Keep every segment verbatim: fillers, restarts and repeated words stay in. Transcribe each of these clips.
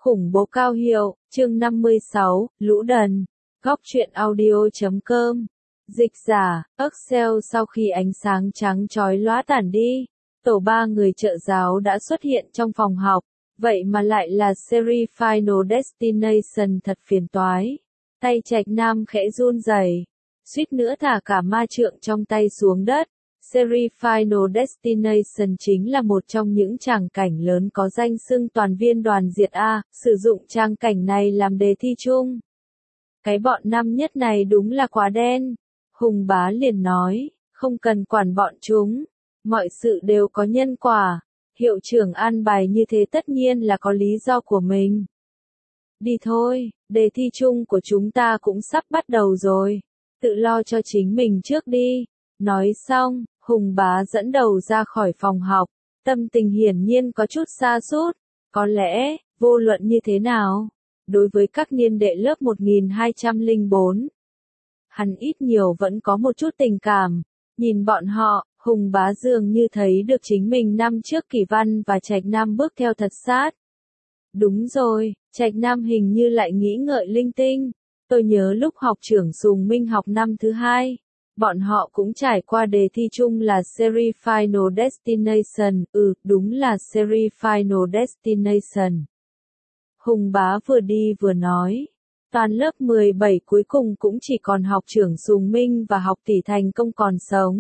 Khủng bố cao hiệu, chương năm mươi sáu, Lũ Đần, Góc truyện audio chấm com. Dịch giả, Excel sau khi ánh sáng trắng chói lóa tản đi, tổ ba người trợ giáo đã xuất hiện trong phòng học, vậy mà lại là series Final Destination, thật phiền toái. Tay Trạch Nam khẽ run rẩy, suýt nữa thả cả ma trượng trong tay xuống đất. Series Final Destination chính là một trong những tràng cảnh lớn có danh xưng toàn viên đoàn diệt A, sử dụng tràng cảnh này làm đề thi chung. Cái bọn năm nhất này đúng là quá đen. Hùng Bá liền nói, không cần quản bọn chúng, mọi sự đều có nhân quả, hiệu trưởng an bài như thế tất nhiên là có lý do của mình. Đi thôi, đề thi chung của chúng ta cũng sắp bắt đầu rồi, tự lo cho chính mình trước đi. Nói xong, Hùng Bá dẫn đầu ra khỏi phòng học, tâm tình hiển nhiên có chút sa sút. Có lẽ, vô luận như thế nào, đối với các niên đệ lớp một nghìn hai trăm lẻ bốn, hắn ít nhiều vẫn có một chút tình cảm. Nhìn bọn họ, Hùng Bá dường như thấy được chính mình năm trước Kỳ Văn và Trạch Nam bước theo thật sát. Đúng rồi, Trạch Nam hình như lại nghĩ ngợi linh tinh. Tôi nhớ lúc học trưởng Sùng Minh học năm thứ hai, bọn họ cũng trải qua đề thi chung là series Final Destination. Ừ, đúng là series Final Destination. Hùng Bá vừa đi vừa nói. Toàn lớp mười bảy cuối cùng cũng chỉ còn học trưởng Sùng Minh và học tỷ thành công còn sống.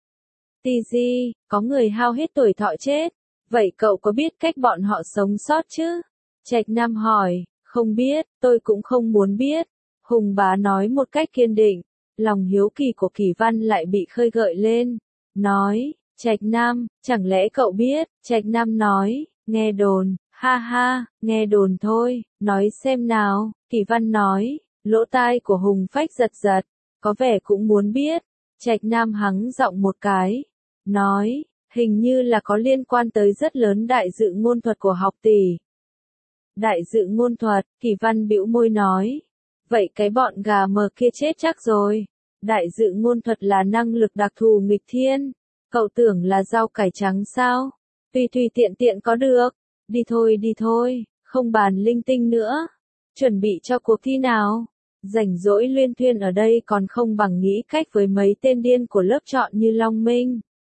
Tì gì, có người hao hết tuổi thọ chết. Vậy cậu có biết cách bọn họ sống sót chứ? Trạch Nam hỏi. Không biết, tôi cũng không muốn biết. Hùng Bá nói một cách kiên định. Lòng hiếu kỳ của Kỳ Văn lại bị khơi gợi lên. Nói, Trạch Nam, chẳng lẽ cậu biết? Trạch Nam nói, nghe đồn, ha ha, nghe đồn thôi, nói xem nào. Kỳ Văn nói, lỗ tai của Hùng Phách giật giật, có vẻ cũng muốn biết. Trạch Nam hắng giọng một cái, nói, hình như là có liên quan tới rất lớn đại dự ngôn thuật của học tỷ. Đại dự ngôn thuật, Kỳ Văn bĩu môi nói. Vậy cái bọn gà mờ kia chết chắc rồi. Đại dự ngôn thuật là năng lực đặc thù nghịch thiên. Cậu tưởng là rau cải trắng sao? Tùy tùy tiện tiện có được. Đi thôi đi thôi, không bàn linh tinh nữa. Chuẩn bị cho cuộc thi nào. Rảnh rỗi luyên thuyên ở đây còn không bằng nghĩ cách với mấy tên điên của lớp chọn như Long Minh.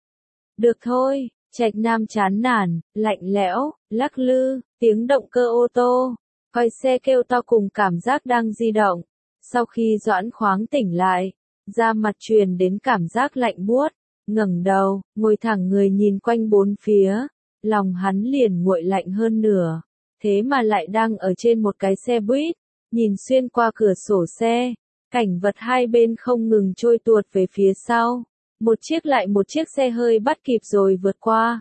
Được thôi, Trạch Nam chán nản, lạnh lẽo, lắc lư, tiếng động cơ ô tô. Coi xe kêu to cùng cảm giác đang di động. Sau khi Doãn Khoáng tỉnh lại, da mặt truyền đến cảm giác lạnh buốt, ngẩng đầu, ngồi thẳng người nhìn quanh bốn phía, lòng hắn liền nguội lạnh hơn nửa. Thế mà lại đang ở trên một cái xe buýt, nhìn xuyên qua cửa sổ xe, cảnh vật hai bên không ngừng trôi tuột về phía sau, một chiếc lại một chiếc xe hơi bắt kịp rồi vượt qua.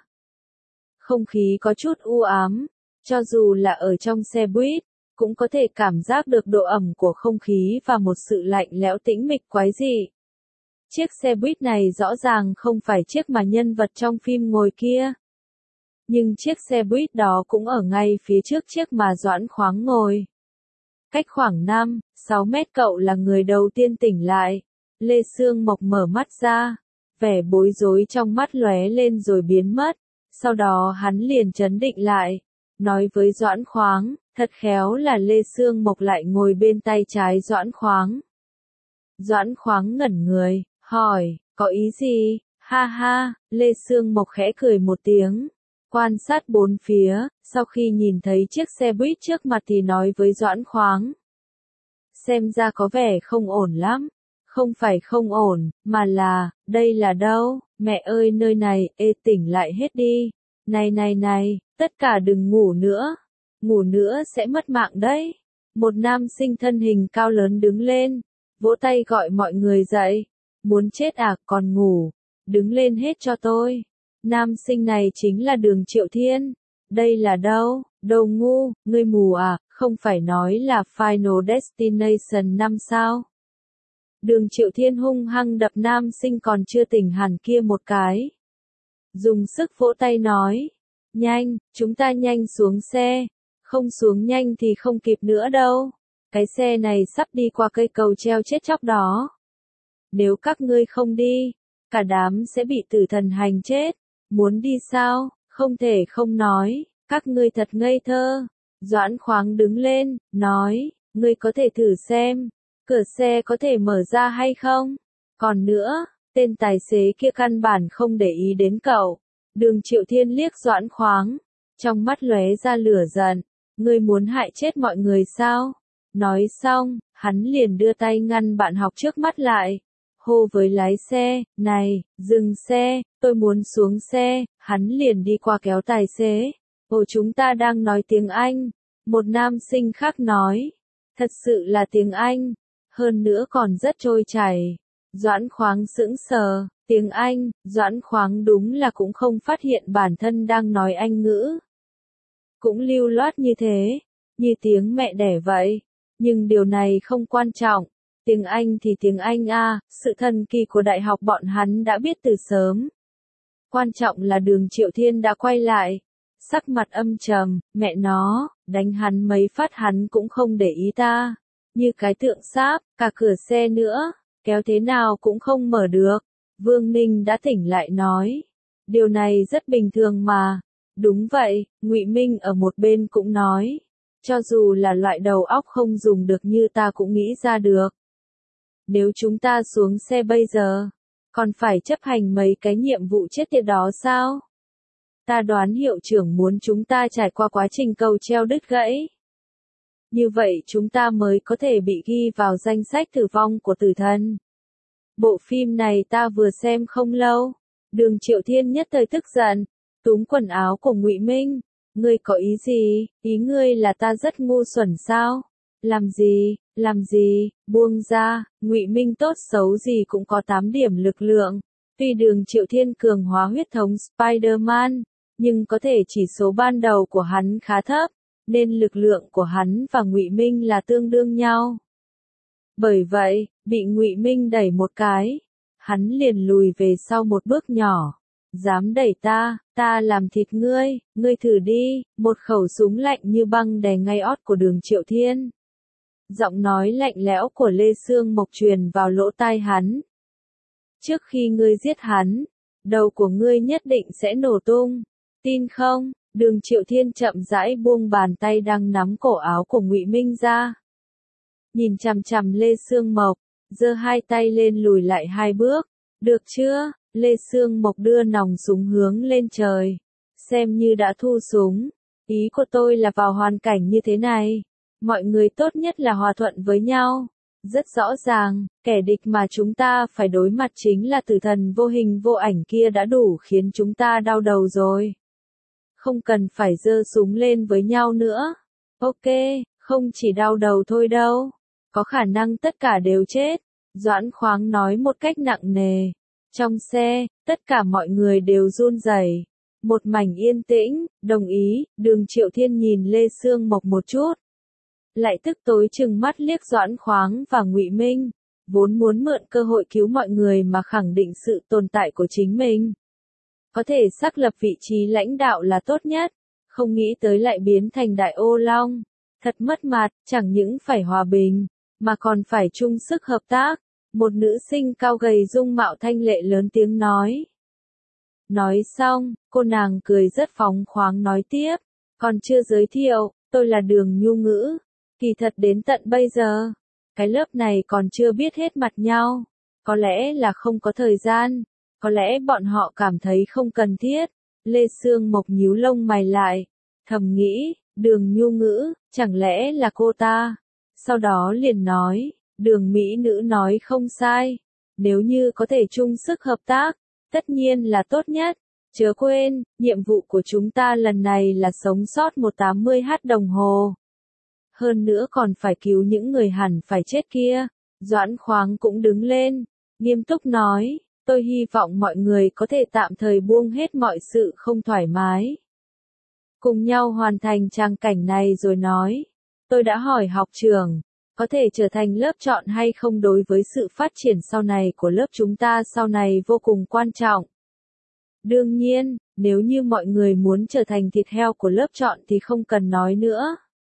Không khí có chút u ám. Cho dù là ở trong xe buýt, cũng có thể cảm giác được độ ẩm của không khí và một sự lạnh lẽo tĩnh mịch quái dị. Chiếc xe buýt này rõ ràng không phải chiếc mà nhân vật trong phim ngồi kia. Nhưng chiếc xe buýt đó cũng ở ngay phía trước chiếc mà Doãn Khoáng ngồi. Cách khoảng năm, sáu mét cậu là người đầu tiên tỉnh lại. Lê Sương Mộc mở mắt ra, vẻ bối rối trong mắt lóe lên rồi biến mất. Sau đó hắn liền trấn định lại. Nói với Doãn Khoáng, thật khéo là Lê Sương Mộc lại ngồi bên tay trái Doãn Khoáng. Doãn Khoáng ngẩn người, hỏi, có ý gì? Ha ha, Lê Sương Mộc khẽ cười một tiếng, quan sát bốn phía, sau khi nhìn thấy chiếc xe buýt trước mặt thì nói với Doãn Khoáng. Xem ra có vẻ không ổn lắm. Không phải không ổn, mà là, đây là đâu? Mẹ ơi nơi này, ê tỉnh lại hết đi. Này này này, tất cả đừng ngủ nữa. Ngủ nữa sẽ mất mạng đấy. Một nam sinh thân hình cao lớn đứng lên, vỗ tay gọi mọi người dậy. Muốn chết à, còn ngủ. Đứng lên hết cho tôi. Nam sinh này chính là Đường Triệu Thiên. Đây là đâu? Đồ ngu, ngươi mù à, không phải nói là Final Destination năm sao? Đường Triệu Thiên hung hăng đập nam sinh còn chưa tỉnh hẳn kia một cái. Dùng sức vỗ tay nói. Nhanh, chúng ta nhanh xuống xe. Không xuống nhanh thì không kịp nữa đâu. Cái xe này sắp đi qua cây cầu treo chết chóc đó. Nếu các ngươi không đi, cả đám sẽ bị tử thần hành chết. Muốn đi sao? Không thể không nói. Các ngươi thật ngây thơ. Doãn Khoáng đứng lên, nói, ngươi có thể thử xem, cửa xe có thể mở ra hay không? Còn nữa, tên tài xế kia căn bản không để ý đến cậu. Đường Triệu Thiên liếc Doãn Khoáng, trong mắt lóe ra lửa giận, ngươi muốn hại chết mọi người sao? Nói xong, hắn liền đưa tay ngăn bạn học trước mắt lại, hô với lái xe, này, dừng xe, tôi muốn xuống xe, hắn liền đi qua kéo tài xế. Ồ, chúng ta đang nói tiếng Anh, một nam sinh khác nói, thật sự là tiếng Anh, hơn nữa còn rất trôi chảy. Doãn Khoáng sững sờ, tiếng Anh, Doãn Khoáng đúng là cũng không phát hiện bản thân đang nói Anh ngữ. Cũng lưu loát như thế, như tiếng mẹ đẻ vậy, nhưng điều này không quan trọng. Tiếng Anh thì tiếng Anh a, sự thần kỳ của đại học bọn hắn đã biết từ sớm. Quan trọng là Đường Triệu Thiên đã quay lại, sắc mặt âm trầm, mẹ nó, đánh hắn mấy phát hắn cũng không để ý ta, như cái tượng sáp, cả cửa xe nữa, kéo thế nào cũng không mở được. Vương Ninh đã tỉnh lại nói, điều này rất bình thường mà. Đúng vậy, Ngụy Minh ở một bên cũng nói, cho dù là loại đầu óc không dùng được như ta cũng nghĩ ra được. Nếu chúng ta xuống xe bây giờ, còn phải chấp hành mấy cái nhiệm vụ chết tiệt đó sao? Ta đoán hiệu trưởng muốn chúng ta trải qua quá trình cầu treo đứt gãy. Như vậy chúng ta mới có thể bị ghi vào danh sách tử vong của tử thần. Bộ phim này ta vừa xem không lâu. Đường Triệu Thiên nhất thời tức giận, túm quần áo của Ngụy Minh. Ngươi có ý gì? Ý ngươi là ta rất ngu xuẩn sao? Làm gì? Làm gì? Buông ra, Ngụy Minh tốt xấu gì cũng có tám điểm lực lượng. Tuy Đường Triệu Thiên cường hóa huyết thống Spider-Man, nhưng có thể chỉ số ban đầu của hắn khá thấp, nên lực lượng của hắn và Ngụy Minh là tương đương nhau. Bởi vậy, bị Ngụy Minh đẩy một cái, hắn liền lùi về sau một bước nhỏ. Dám đẩy ta, ta làm thịt ngươi, ngươi thử đi, một khẩu súng lạnh như băng đè ngay ót của Đường Triệu Thiên. Giọng nói lạnh lẽo của Lê Sương Mộc truyền vào lỗ tai hắn. Trước khi ngươi giết hắn, đầu của ngươi nhất định sẽ nổ tung, tin không? Đường Triệu Thiên chậm rãi buông bàn tay đang nắm cổ áo của Ngụy Minh ra. Nhìn chằm chằm Lê Sương Mộc, giơ hai tay lên lùi lại hai bước, được chưa? Lê Sương Mộc đưa nòng súng hướng lên trời, xem như đã thu súng. Ý của tôi là vào hoàn cảnh như thế này, mọi người tốt nhất là hòa thuận với nhau. Rất rõ ràng, kẻ địch mà chúng ta phải đối mặt chính là tử thần vô hình vô ảnh kia đã đủ khiến chúng ta đau đầu rồi. Không cần phải giơ súng lên với nhau nữa. Ok, không chỉ đau đầu thôi đâu, có khả năng tất cả đều chết. Doãn Khoáng nói một cách nặng nề. Trong xe, tất cả mọi người đều run rẩy. Một mảnh yên tĩnh, đồng ý. Đường Triệu Thiên nhìn Lê Sương Mộc một chút, lại tức tối chừng mắt liếc Doãn Khoáng và Ngụy Minh, vốn muốn mượn cơ hội cứu mọi người mà khẳng định sự tồn tại của chính mình. Có thể xác lập vị trí lãnh đạo là tốt nhất, không nghĩ tới lại biến thành đại ô long. Thật mất mặt, chẳng những phải hòa bình, mà còn phải chung sức hợp tác. Một nữ sinh cao gầy dung mạo thanh lệ lớn tiếng nói. Nói xong, cô nàng cười rất phóng khoáng nói tiếp, còn chưa giới thiệu, tôi là Đường Nhu Ngữ. Kỳ thật đến tận bây giờ, cái lớp này còn chưa biết hết mặt nhau. Có lẽ là không có thời gian, có lẽ bọn họ cảm thấy không cần thiết. Lê Sương Mộc nhíu lông mày lại, thầm nghĩ, Đường Nhu Ngữ, chẳng lẽ là cô ta? Sau đó liền nói, Đường mỹ nữ nói không sai, nếu như có thể chung sức hợp tác, tất nhiên là tốt nhất. Chớ quên, nhiệm vụ của chúng ta lần này là sống sót một trăm tám mươi h đồng hồ. Hơn nữa còn phải cứu những người hẳn phải chết kia. Doãn Khoáng cũng đứng lên, nghiêm túc nói, tôi hy vọng mọi người có thể tạm thời buông hết mọi sự không thoải mái. Cùng nhau hoàn thành trang cảnh này rồi nói, tôi đã hỏi học trưởng, có thể trở thành lớp chọn hay không đối với sự phát triển sau này của lớp chúng ta sau này vô cùng quan trọng. Đương nhiên, nếu như mọi người muốn trở thành thịt heo của lớp chọn thì không cần nói nữa.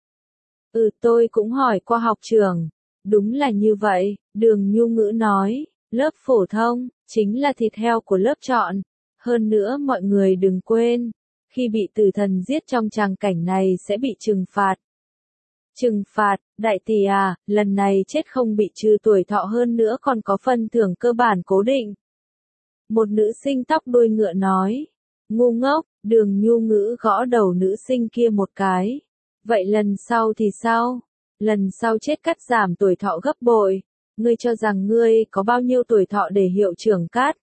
Ừ, tôi cũng hỏi qua học trưởng, đúng là như vậy. Đường Nhu Ngữ nói, lớp phổ thông chính là thịt heo của lớp chọn. Hơn nữa mọi người đừng quên, khi bị tử thần giết trong tràng cảnh này sẽ bị trừng phạt. Trừng phạt, đại tỷ à, lần này chết không bị trừ tuổi thọ hơn nữa còn có phần thưởng cơ bản cố định. Một nữ sinh tóc đuôi ngựa nói. Ngu ngốc, Đường Nhu Ngữ gõ đầu nữ sinh kia một cái. Vậy lần sau thì sao? Lần sau chết cắt giảm tuổi thọ gấp bội. Ngươi cho rằng ngươi có bao nhiêu tuổi thọ để hiệu trưởng cắt?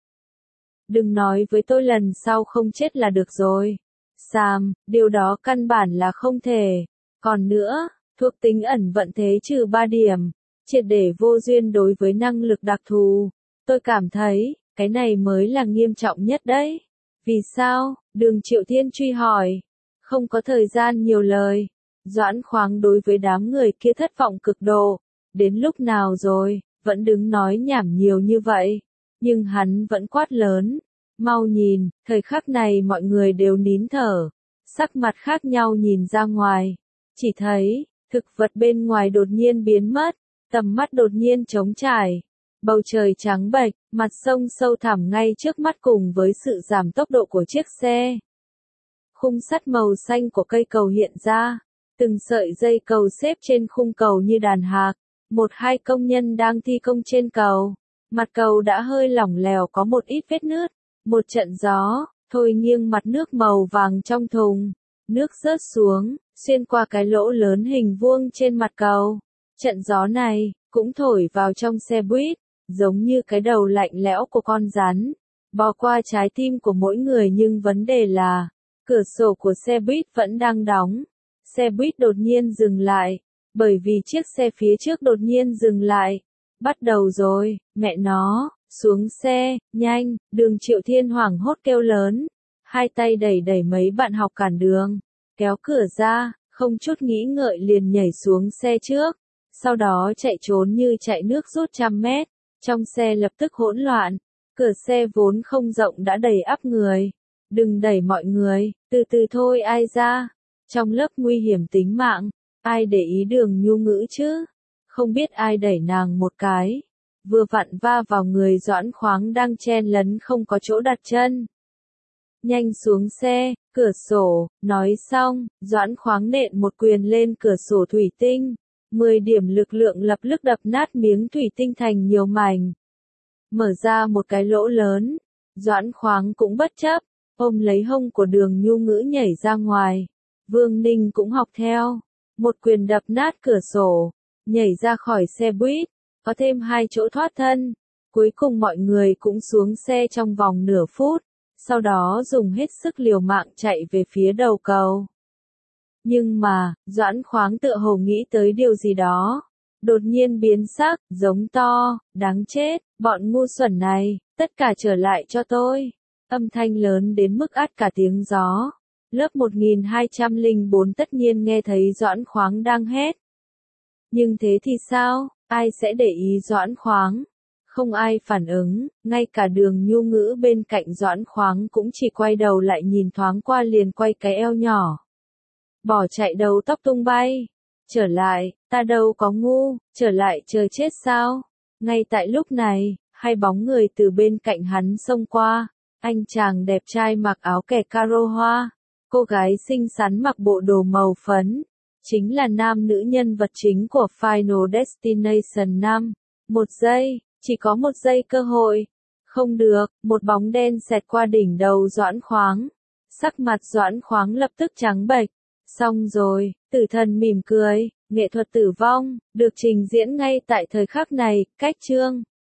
Đừng nói với tôi lần sau không chết là được rồi. Sam, điều đó căn bản là không thể. Còn nữa, thuộc tính ẩn vận thế trừ ba điểm. Triệt để vô duyên đối với năng lực đặc thù. Tôi cảm thấy, cái này mới là nghiêm trọng nhất đấy. Vì sao? Đường Triệu Thiên truy hỏi. Không có thời gian nhiều lời. Doãn Khoáng đối với đám người kia thất vọng cực độ. Đến lúc nào rồi, vẫn đứng nói nhảm nhiều như vậy. Nhưng hắn vẫn quát lớn. Mau nhìn, thời khắc này mọi người đều nín thở. Sắc mặt khác nhau nhìn ra ngoài. Chỉ thấy, thực vật bên ngoài đột nhiên biến mất. Tầm mắt đột nhiên trống trải. Bầu trời trắng bệch, mặt sông sâu thẳm ngay trước mắt cùng với sự giảm tốc độ của chiếc xe. Khung sắt màu xanh của cây cầu hiện ra. Từng sợi dây cầu xếp trên khung cầu như đàn hạc. Một hai công nhân đang thi công trên cầu. Mặt cầu đã hơi lỏng lẻo có một ít vết nứt. Một trận gió, thôi nghiêng mặt nước màu vàng trong thùng. Nước rớt xuống, xuyên qua cái lỗ lớn hình vuông trên mặt cầu. Trận gió này, cũng thổi vào trong xe buýt, giống như cái đầu lạnh lẽo của con rắn. Bò qua trái tim của mỗi người nhưng vấn đề là, cửa sổ của xe buýt vẫn đang đóng. Xe buýt đột nhiên dừng lại, bởi vì chiếc xe phía trước đột nhiên dừng lại. Bắt đầu rồi, mẹ nó, xuống xe, nhanh, Đường Triệu Thiên hoảng hốt kêu lớn. Hai tay đẩy đẩy mấy bạn học cản đường, kéo cửa ra, không chút nghĩ ngợi liền nhảy xuống xe trước. Sau đó chạy trốn như chạy nước rút trăm mét. Trong xe lập tức hỗn loạn. Cửa xe vốn không rộng đã đầy ắp người. Đừng đẩy mọi người, từ từ thôi ai ra. Trong lớp nguy hiểm tính mạng, ai để ý Đường Nhu Ngữ chứ? Không biết ai đẩy nàng một cái. Vừa vặn va vào người Doãn Khoáng đang chen lấn không có chỗ đặt chân. Nhanh xuống xe, cửa sổ, nói xong, Doãn Khoáng nện một quyền lên cửa sổ thủy tinh. Mười điểm lực lượng lập tức đập nát miếng thủy tinh thành nhiều mảnh. Mở ra một cái lỗ lớn. Doãn Khoáng cũng bất chấp, ôm lấy hông của Đường Nhu Ngữ nhảy ra ngoài. Vương Ninh cũng học theo. Một quyền đập nát cửa sổ. Nhảy ra khỏi xe buýt. Có thêm hai chỗ thoát thân. Cuối cùng mọi người cũng xuống xe trong vòng nửa phút. Sau đó dùng hết sức liều mạng chạy về phía đầu cầu. Nhưng mà, Doãn Khoáng tựa hồ nghĩ tới điều gì đó. Đột nhiên biến sắc, giống to, đáng chết, bọn ngu xuẩn này, tất cả trở lại cho tôi. Âm thanh lớn đến mức át cả tiếng gió. Lớp một nghìn hai trăm lẻ bốn tất nhiên nghe thấy Doãn Khoáng đang hét. Nhưng thế thì sao, ai sẽ để ý Doãn Khoáng? Không ai phản ứng, ngay cả Đường Nhu Ngữ bên cạnh Doãn Khoáng cũng chỉ quay đầu lại nhìn thoáng qua liền quay cái eo nhỏ. Bỏ chạy đầu tóc tung bay. Trở lại, ta đâu có ngu, trở lại chờ chết sao? Ngay tại lúc này, hai bóng người từ bên cạnh hắn xông qua. Anh chàng đẹp trai mặc áo kẻ caro hoa. Cô gái xinh xắn mặc bộ đồ màu phấn. Chính là nam nữ nhân vật chính của Final Destination năm. Một giây, chỉ có một giây cơ hội. Không được, một bóng đen xẹt qua đỉnh đầu Doãn Khoáng. Sắc mặt Doãn Khoáng lập tức trắng bệch. Xong rồi, tử thần mỉm cười, nghệ thuật tử vong, được trình diễn ngay tại thời khắc này, cách chương.